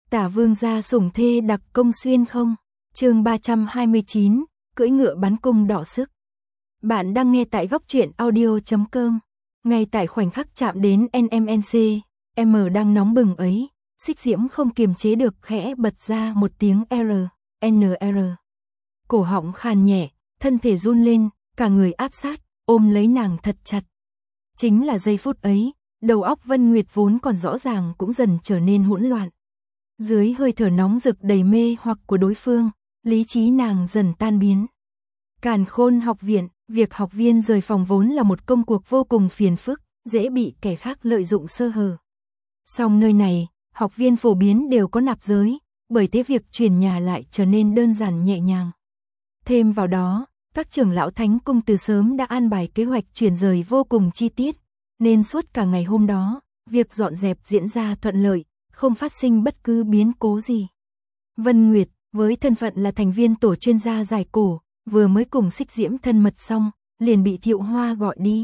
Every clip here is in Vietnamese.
Tả Vương gia sủng thê đặc công xuyên không? Chương 329, cưỡi ngựa bắn cung đọ sức. Bạn đang nghe tại góc truyện audio.com. Ngay tại khoảnh khắc chạm đến NMNC, đang nóng bừng ấy, Xích Diễm không kiềm chế được khẽ bật ra một tiếng NR. Cổ họng khàn nhẹ, thân thể run lên, cả người áp sát, ôm lấy nàng thật chặt. Chính là giây phút ấy, đầu óc Vân Nguyệt vốn còn rõ ràng cũng dần trở nên hỗn loạn. Dưới hơi thở nóng rực đầy mê hoặc của đối phương, lý trí nàng dần tan biến. Càn Khôn học viện, việc học viên rời phòng vốn là một công cuộc vô cùng phiền phức, dễ bị kẻ khác lợi dụng sơ hở. Song nơi này, học viên phổ biến đều có nạp giới, bởi thế việc chuyển nhà lại trở nên đơn giản nhẹ nhàng. Thêm vào đó, các trưởng lão Thánh Cung từ sớm đã an bài kế hoạch chuyển rời vô cùng chi tiết, nên suốt cả ngày hôm đó, việc dọn dẹp diễn ra thuận lợi, không phát sinh bất cứ biến cố gì. Vân Nguyệt, với thân phận là thành viên tổ chuyên gia giải cổ, vừa mới cùng Xích Diễm thân mật xong, liền bị Thiệu Hoa gọi đi.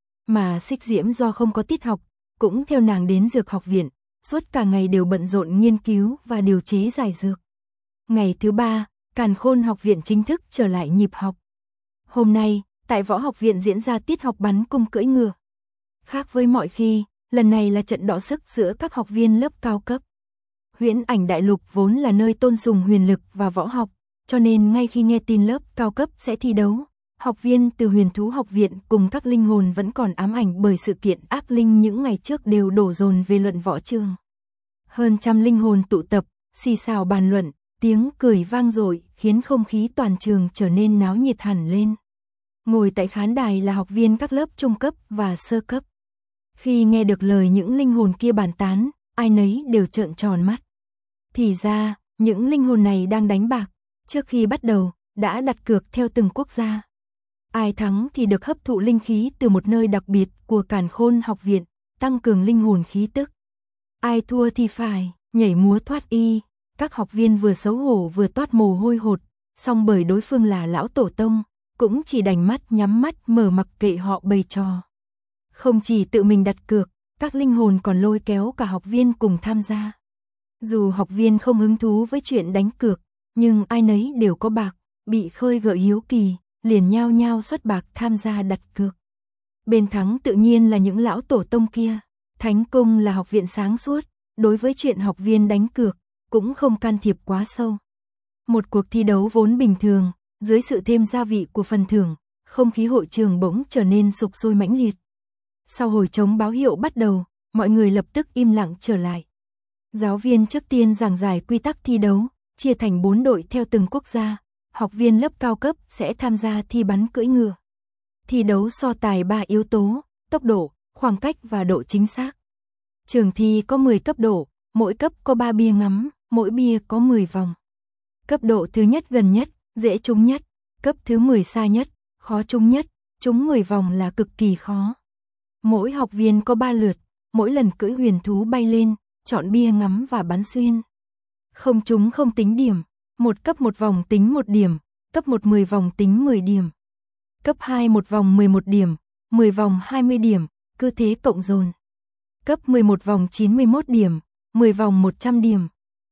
Mà Xích Diễm do không có tiết học, cũng theo nàng đến dược học viện, suốt cả ngày đều bận rộn nghiên cứu và điều chế giải dược. Ngày thứ 3, Càn Khôn học viện chính thức trở lại nhịp học. Hôm nay, tại võ học viện diễn ra tiết học bắn cung cưỡi ngựa. Khác với mọi khi, lần này là trận đọ sức giữa các học viên lớp cao cấp. Huyễn Ảnh Đại Lục vốn là nơi tôn sùng huyền lực và võ học, cho nên ngay khi nghe tin lớp cao cấp sẽ thi đấu, học viên từ Huyền Thú học viện cùng các linh hồn vẫn còn ám ảnh bởi sự kiện ác linh những ngày trước đều đổ dồn về luận võ trường. Hơn trăm linh hồn tụ tập, xì xào bàn luận, tiếng cười vang dội khiến không khí toàn trường trở nên náo nhiệt hẳn lên. Ngồi tại khán đài là học viên các lớp trung cấp và sơ cấp. Khi nghe được lời những linh hồn kia bàn tán, ai nấy đều trợn tròn mắt. Thì ra, những linh hồn này đang đánh bạc, trước khi bắt đầu, đã đặt cược theo từng quốc gia. Ai thắng thì được hấp thụ linh khí từ một nơi đặc biệt của Càn Khôn học viện, tăng cường linh hồn khí tức. Ai thua thì phải nhảy múa thoát y. Các học viên vừa xấu hổ vừa toát mồ hôi hột, song bởi đối phương là lão tổ tông, cũng chỉ đành mắt nhắm mắt mở mặc kệ họ bày trò. Không chỉ tự mình đặt cược, các linh hồn còn lôi kéo cả học viên cùng tham gia. Dù học viên không hứng thú với chuyện đánh cược, nhưng ai nấy đều có bạc, bị khơi gợi hiếu kỳ, liền nhao nhao xuất bạc tham gia đặt cược. Bên thắng tự nhiên là những lão tổ tông kia. Thánh Cung là học viện sáng suốt, đối với chuyện học viên đánh cược, cũng không can thiệp quá sâu. Một cuộc thi đấu vốn bình thường, dưới sự thêm gia vị của phần thưởng, không khí hội trường bỗng trở nên sục sôi mãnh liệt. Sau hồi trống báo hiệu bắt đầu, mọi người lập tức im lặng trở lại. Giáo viên trước tiên giảng giải quy tắc thi đấu, chia thành 4 đội theo từng quốc gia, học viên lớp cao cấp sẽ tham gia thi bắn cưỡi ngựa. Thi đấu so tài 3 yếu tố, tốc độ, khoảng cách và độ chính xác. Trường thi có 10 cấp độ, mỗi cấp có 3 bia ngắm, mỗi bia có 10 vòng. Cấp độ thứ nhất gần nhất, dễ trúng nhất, cấp thứ 10 xa nhất, khó trúng nhất, trúng 10 vòng là cực kỳ khó. Mỗi học viên có 3 lượt, mỗi lần cưỡi huyền thú bay lên, chọn bia ngắm và bắn xuyên. Không trúng không tính điểm, một cấp một vòng tính 1 điểm, cấp 1 10 vòng tính 10 điểm. Cấp 2 một vòng 11 điểm, 10 vòng 20 điểm, cứ thế cộng dồn. Cấp 11 vòng 91 điểm, 10 vòng 100 điểm.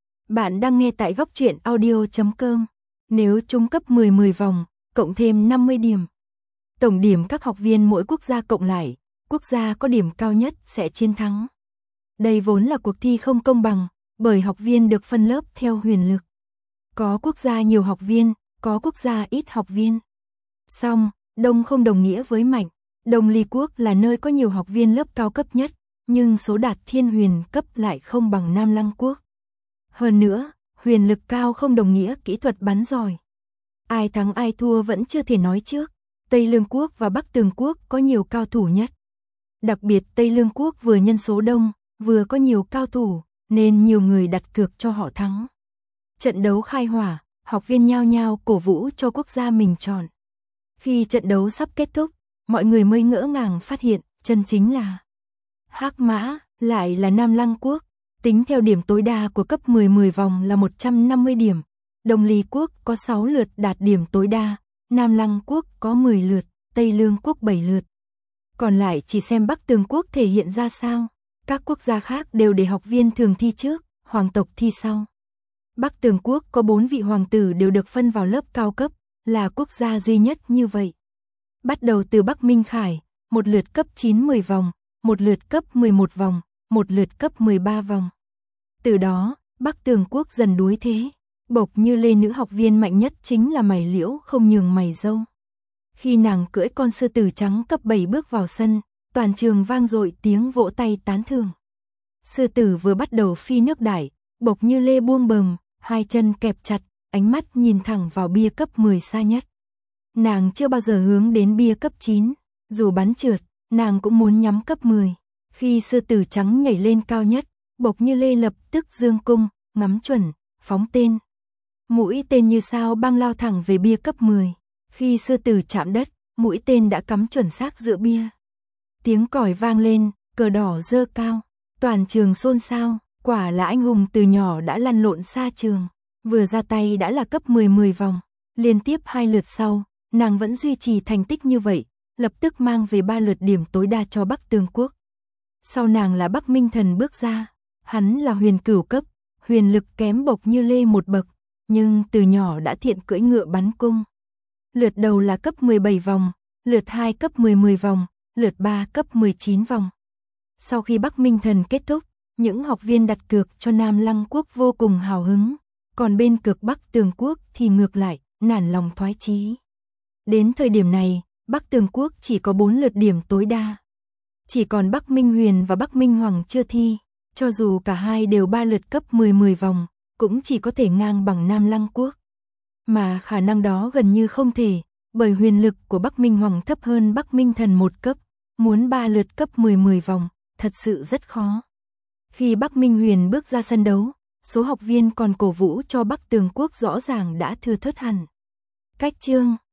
Bạn đang nghe tại góc truyện audio.com. Nếu trúng cấp 10 vòng, cộng thêm 50 điểm. Tổng điểm các học viên mỗi quốc gia cộng lại, quốc gia có điểm cao nhất sẽ chiến thắng. Đây vốn là cuộc thi không công bằng, bởi học viên được phân lớp theo huyền lực. Có quốc gia nhiều học viên, có quốc gia ít học viên. Song, đông không đồng nghĩa với mạnh. Đông Ly quốc là nơi có nhiều học viên lớp cao cấp nhất, nhưng số đạt thiên huyền cấp lại không bằng Nam Lăng quốc. Hơn nữa, huyền lực cao không đồng nghĩa kỹ thuật bắn giỏi. Ai thắng ai thua vẫn chưa thể nói trước. Tây Lương quốc và Bắc Tường quốc có nhiều cao thủ nhất. Đặc biệt Tây Lương quốc vừa nhân số đông, vừa có nhiều cao thủ, nên nhiều người đặt cược cho họ thắng. Trận đấu khai hỏa, học viên nhao nhao cổ vũ cho quốc gia mình chọn. Khi trận đấu sắp kết thúc, mọi người mới ngỡ ngàng phát hiện, chân chính là Hắc Mã, lại là Nam Lăng quốc. Tính theo điểm tối đa của cấp 10 vòng là 150 điểm. Đông Ly quốc có 6 lượt đạt điểm tối đa, Nam Lăng quốc có 10 lượt, Tây Lương quốc 7 lượt. Còn lại chỉ xem Bắc Tường quốc thể hiện ra sao. Các quốc gia khác đều để học viên thường thi trước, hoàng tộc thi sau. Bắc Tường Quốc có 4 vị hoàng tử đều được phân vào lớp cao cấp, là quốc gia duy nhất như vậy. Bắt đầu từ Bắc Minh Khải, một lượt cấp 9-10 vòng, một lượt cấp 11 vòng, một lượt cấp 13 vòng. Từ đó, Bắc Tường Quốc dần đuối thế. Bộc Như Lê nữ học viên mạnh nhất chính là Mày Liễu không nhường mày dâu. Khi nàng cưỡi con sư tử trắng cấp 7 bước vào sân, toàn trường vang dội tiếng vỗ tay tán thưởng. Sư tử vừa bắt đầu phi nước đại, Bộc Như Lê buông bờm, hai chân kẹp chặt, ánh mắt nhìn thẳng vào bia cấp 10 xa nhất. Nàng chưa bao giờ hướng đến bia cấp 9, dù bắn trượt, nàng cũng muốn nhắm cấp 10. Khi sư tử trắng nhảy lên cao nhất, Bộc Như Lê lập tức dương cung, ngắm chuẩn, phóng tên. Mũi tên như sao băng lao thẳng về bia cấp 10. Khi sư tử chạm đất, mũi tên đã cắm chuẩn xác giữa bia. Tiếng còi vang lên, cờ đỏ dơ cao, toàn trường xôn xao, quả là anh hùng từ nhỏ đã lăn lộn xa trường. Vừa ra tay đã là cấp 10 vòng, liên tiếp 2 lượt sau, nàng vẫn duy trì thành tích như vậy, lập tức mang về 3 lượt điểm tối đa cho Bắc Tường Quốc. Sau nàng là Bắc Minh Thần bước ra, hắn là huyền cửu cấp, huyền lực kém Bộc Như Lê một bậc, nhưng từ nhỏ đã thiện cưỡi ngựa bắn cung. Lượt đầu là cấp 17 vòng, lượt 2 cấp 10 vòng, lượt 3 cấp 19 vòng. Sau khi Bắc Minh Thần kết thúc, những học viên đặt cược cho Nam Lăng Quốc vô cùng hào hứng, còn bên cược Bắc Tường Quốc thì ngược lại, nản lòng thoái chí. Đến thời điểm này, Bắc Tường Quốc chỉ có 4 lượt điểm tối đa. Chỉ còn Bắc Minh Huyền và Bắc Minh Hoàng chưa thi, cho dù cả hai đều 3 lượt cấp 10 vòng, cũng chỉ có thể ngang bằng Nam Lăng Quốc. Mà khả năng đó gần như không thể, bởi huyền lực của Bắc Minh Hoàng thấp hơn Bắc Minh Thần một cấp, muốn 3 lượt cấp 10 vòng, thật sự rất khó. Khi Bắc Minh Huyền bước ra sân đấu, số học viên còn cổ vũ cho Bắc Tường Quốc rõ ràng đã thưa thớt hẳn. Cách chương